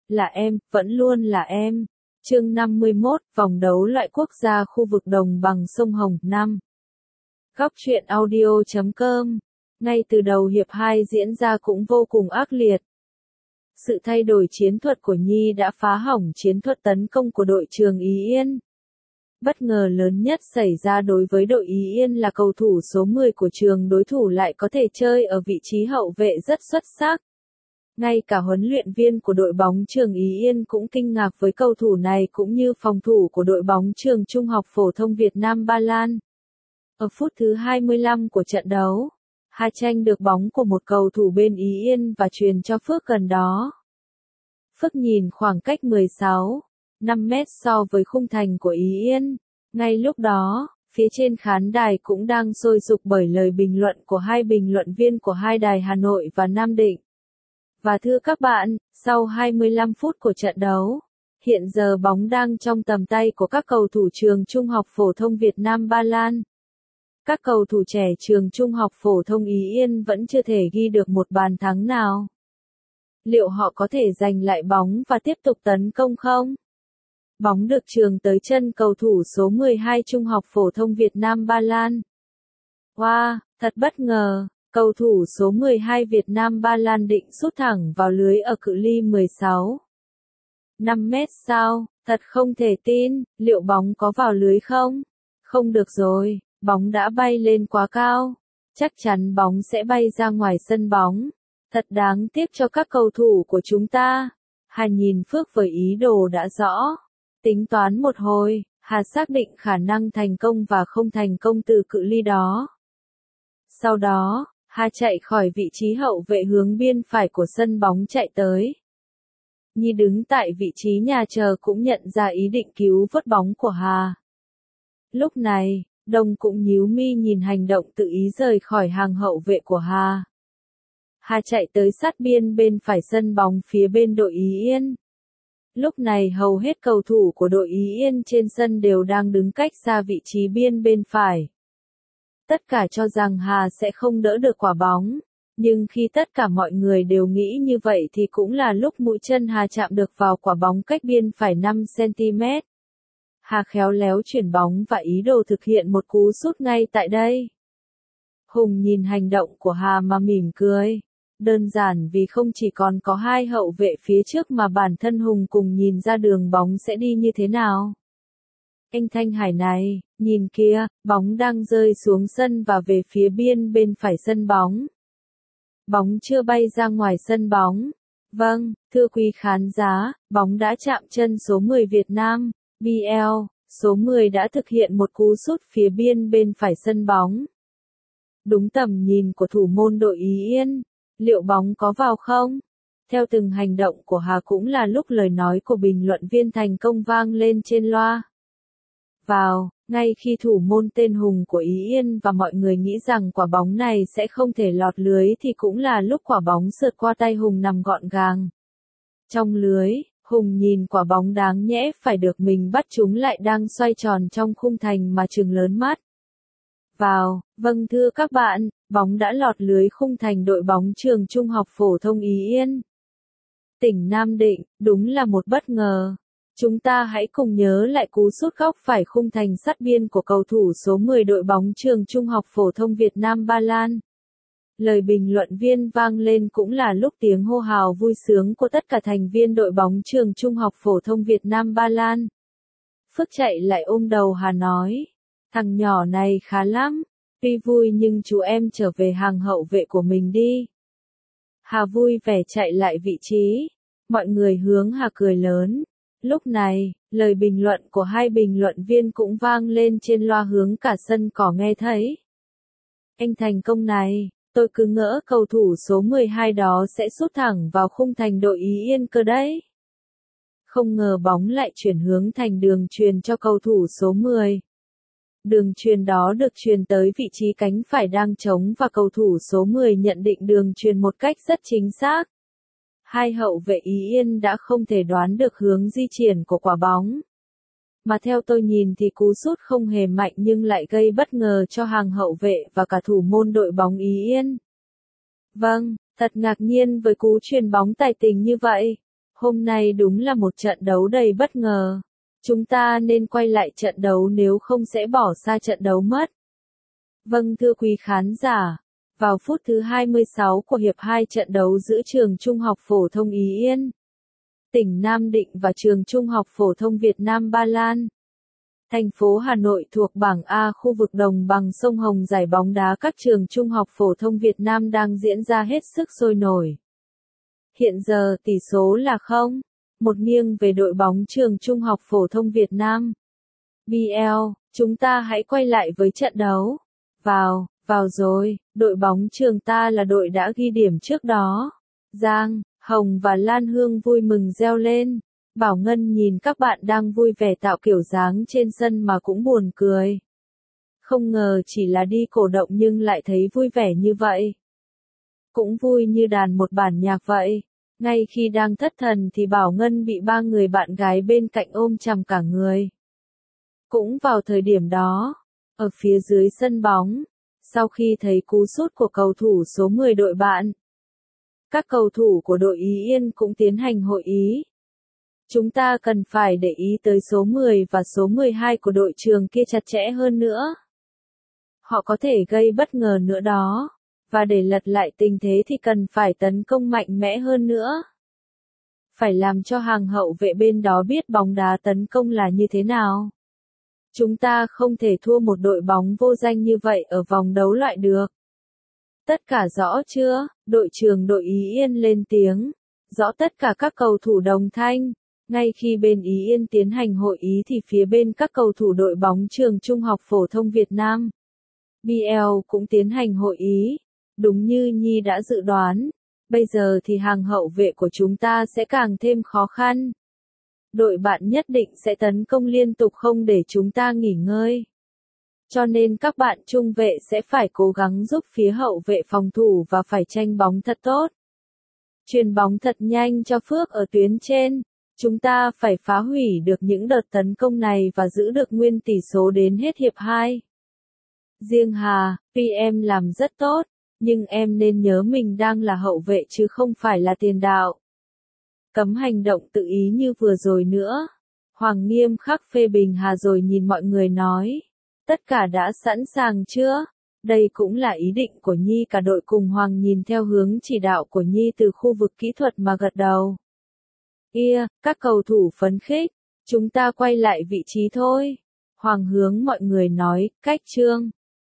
Là em, vẫn luôn là em. Chương 51, vòng đấu loại quốc gia khu vực đồng bằng sông Hồng 5. Góc truyện audio.com. Ngay từ đầu hiệp 2 diễn ra cũng vô cùng ác liệt. Sự thay đổi chiến thuật của Nhi đã phá hỏng chiến thuật tấn công của đội Trường Ý Yên. Bất ngờ lớn nhất xảy ra đối với đội Ý Yên là cầu thủ số 10 của trường đối thủ lại có thể chơi ở vị trí hậu vệ rất xuất sắc. Ngay cả huấn luyện viên của đội bóng Trường Ý Yên cũng kinh ngạc với cầu thủ này cũng như phòng thủ của đội bóng Trường Trung học phổ thông Việt Nam Ba Lan. Ở phút thứ 25 của trận đấu, Hà tranh được bóng của một cầu thủ bên Ý Yên và truyền cho Phước gần đó. Phước nhìn khoảng cách 5 mét so với khung thành của Ý Yên. Ngay lúc đó, phía trên khán đài cũng đang sôi sục bởi lời bình luận của hai bình luận viên của hai đài Hà Nội và Nam Định. Và thưa các bạn, sau 25 phút của trận đấu, hiện giờ bóng đang trong tầm tay của các cầu thủ Trường Trung học phổ thông Việt Nam Ba Lan. Các cầu thủ trẻ Trường Trung học phổ thông Ý Yên vẫn chưa thể ghi được một bàn thắng nào. Liệu họ có thể giành lại bóng và tiếp tục tấn công không? Bóng được chườm tới chân cầu thủ số 12 Trung học phổ thông Việt Nam Ba Lan. Wow, thật bất ngờ, cầu thủ số 12 Việt Nam Ba Lan định sút thẳng vào lưới ở cự ly 5 mét sao? Thật không thể tin, liệu bóng có vào lưới không? Không được rồi, bóng đã bay lên quá cao. Chắc chắn bóng sẽ bay ra ngoài sân bóng. Thật đáng tiếc cho các cầu thủ của chúng ta. Hà nhìn Phước với ý đồ đã rõ. Tính toán một hồi, Hà xác định khả năng thành công và không thành công từ cự ly đó. Sau đó, Hà chạy khỏi vị trí hậu vệ hướng biên phải của sân bóng chạy tới. Nhi đứng tại vị trí nhà chờ cũng nhận ra ý định cứu vớt bóng của Hà. Lúc này, Đông cũng nhíu mi nhìn hành động tự ý rời khỏi hàng hậu vệ của Hà. Hà chạy tới sát biên bên phải sân bóng phía bên đội Ý Yên. Lúc này hầu hết cầu thủ của đội Ý Yên trên sân đều đang đứng cách xa vị trí biên bên phải. Tất cả cho rằng Hà sẽ không đỡ được quả bóng, nhưng khi tất cả mọi người đều nghĩ như vậy thì cũng là lúc mũi chân Hà chạm được vào quả bóng cách biên phải 5 cm. Hà khéo léo chuyển bóng và ý đồ thực hiện một cú sút ngay tại đây. Hùng nhìn hành động của Hà mà mỉm cười. Đơn giản vì không chỉ còn có hai hậu vệ phía trước mà bản thân Hùng cùng nhìn ra đường bóng sẽ đi như thế nào. Anh Thanh Hải này, nhìn kia, bóng đang rơi xuống sân và về phía biên bên phải sân bóng. Bóng chưa bay ra ngoài sân bóng. Vâng, thưa quý khán giả, bóng đã chạm chân số 10 Việt Nam, BL, số 10 đã thực hiện một cú sút phía biên bên phải sân bóng. Đúng tầm nhìn của thủ môn đội Ý Yên. Liệu bóng có vào không? Theo từng hành động của Hà cũng là lúc lời nói của bình luận viên thành công vang lên trên loa. Vào, ngay khi thủ môn tên Hùng của Ý Yên và mọi người nghĩ rằng quả bóng này sẽ không thể lọt lưới thì cũng là lúc quả bóng sượt qua tay Hùng nằm gọn gàng. Trong lưới, Hùng nhìn quả bóng đáng nhẽ phải được mình bắt chúng lại đang xoay tròn trong khung thành mà trừng lớn mắt. Vào, vâng thưa các bạn, bóng đã lọt lưới khung thành đội bóng Trường Trung học phổ thông Ý Yên. Tỉnh Nam Định, đúng là một bất ngờ. Chúng ta hãy cùng nhớ lại cú sút góc phải khung thành sát biên của cầu thủ số 10 đội bóng Trường Trung học phổ thông Việt Nam Ba Lan. Lời bình luận viên vang lên cũng là lúc tiếng hô hào vui sướng của tất cả thành viên đội bóng Trường Trung học phổ thông Việt Nam Ba Lan. Phước chạy lại ôm đầu Hà nói. Thằng nhỏ này khá lắm, tuy vui nhưng chú em trở về hàng hậu vệ của mình đi. Hà vui vẻ chạy lại vị trí, mọi người hướng Hà cười lớn. Lúc này, lời bình luận của hai bình luận viên cũng vang lên trên loa hướng cả sân cỏ nghe thấy. Anh thành công này, tôi cứ ngỡ cầu thủ số 12 đó sẽ sút thẳng vào khung thành đội Ý Yên cơ đấy. Không ngờ bóng lại chuyển hướng thành đường chuyền cho cầu thủ số 10. Đường chuyền đó được chuyền tới vị trí cánh phải đang trống và cầu thủ số 10 nhận định đường chuyền một cách rất chính xác. Hai hậu vệ Ý Yên đã không thể đoán được hướng di chuyển của quả bóng. Mà theo tôi nhìn thì cú sút không hề mạnh nhưng lại gây bất ngờ cho hàng hậu vệ và cả thủ môn đội bóng Ý Yên. Vâng, thật ngạc nhiên với cú chuyền bóng tài tình như vậy. Hôm nay đúng là một trận đấu đầy bất ngờ. Chúng ta nên quay lại trận đấu nếu không sẽ bỏ xa trận đấu mất. Vâng thưa quý khán giả, vào phút thứ 26 của hiệp 2 trận đấu giữa trường Trung học phổ thông Ý Yên, tỉnh Nam Định và trường Trung học phổ thông Việt Nam Ba Lan, thành phố Hà Nội thuộc bảng A khu vực đồng bằng sông Hồng, giải bóng đá các trường Trung học phổ thông Việt Nam đang diễn ra hết sức sôi nổi. Hiện giờ tỷ số là 0-1 nghiêng về đội bóng trường Trung học phổ thông Việt Nam. BL, chúng ta hãy quay lại với trận đấu. Vào rồi, đội bóng trường ta là đội đã ghi điểm trước đó. Giang, Hồng và Lan Hương vui mừng reo lên. Bảo Ngân nhìn các bạn đang vui vẻ tạo kiểu dáng trên sân mà cũng buồn cười. Không ngờ chỉ là đi cổ động nhưng lại thấy vui vẻ như vậy. Cũng vui như đàn một bản nhạc vậy. Ngay khi đang thất thần thì Bảo Ngân bị 3 người bạn gái bên cạnh ôm chầm cả người. Cũng vào thời điểm đó, ở phía dưới sân bóng, sau khi thấy cú sút của cầu thủ số 10 đội bạn, các cầu thủ của đội Ý Yên cũng tiến hành hội ý. Chúng ta cần phải để ý tới số 10 và số 12 của đội trường kia chặt chẽ hơn nữa. Họ có thể gây bất ngờ nữa đó. Và để lật lại tình thế thì cần phải tấn công mạnh mẽ hơn nữa. Phải làm cho hàng hậu vệ bên đó biết bóng đá tấn công là như thế nào. Chúng ta không thể thua một đội bóng vô danh như vậy ở vòng đấu loại được. Tất cả rõ chưa? Đội trưởng đội Ý Yên lên tiếng. Rõ tất cả các cầu thủ đồng thanh. Ngay khi bên Ý Yên tiến hành hội ý thì phía bên các cầu thủ đội bóng trường Trung học phổ thông Việt Nam, BL cũng tiến hành hội ý. Đúng như Nhi đã dự đoán, bây giờ thì hàng hậu vệ của chúng ta sẽ càng thêm khó khăn. Đội bạn nhất định sẽ tấn công liên tục không để chúng ta nghỉ ngơi. Cho nên các bạn trung vệ sẽ phải cố gắng giúp phía hậu vệ phòng thủ và phải tranh bóng thật tốt. Chuyền bóng thật nhanh cho Phước ở tuyến trên. Chúng ta phải phá hủy được những đợt tấn công này và giữ được nguyên tỷ số đến hết hiệp 2. Riêng Hà, tuy em làm rất tốt, nhưng em nên nhớ mình đang là hậu vệ chứ không phải là tiền đạo. Cấm hành động tự ý như vừa rồi nữa. Hoàng nghiêm khắc phê bình Hà rồi nhìn mọi người nói. Tất cả đã sẵn sàng chưa? Đây cũng là ý định của Nhi. Cả đội cùng Hoàng nhìn theo hướng chỉ đạo của Nhi từ khu vực kỹ thuật mà gật đầu. Các cầu thủ phấn khích. Chúng ta quay lại vị trí thôi. Hoàng hướng mọi người nói, cách Trương.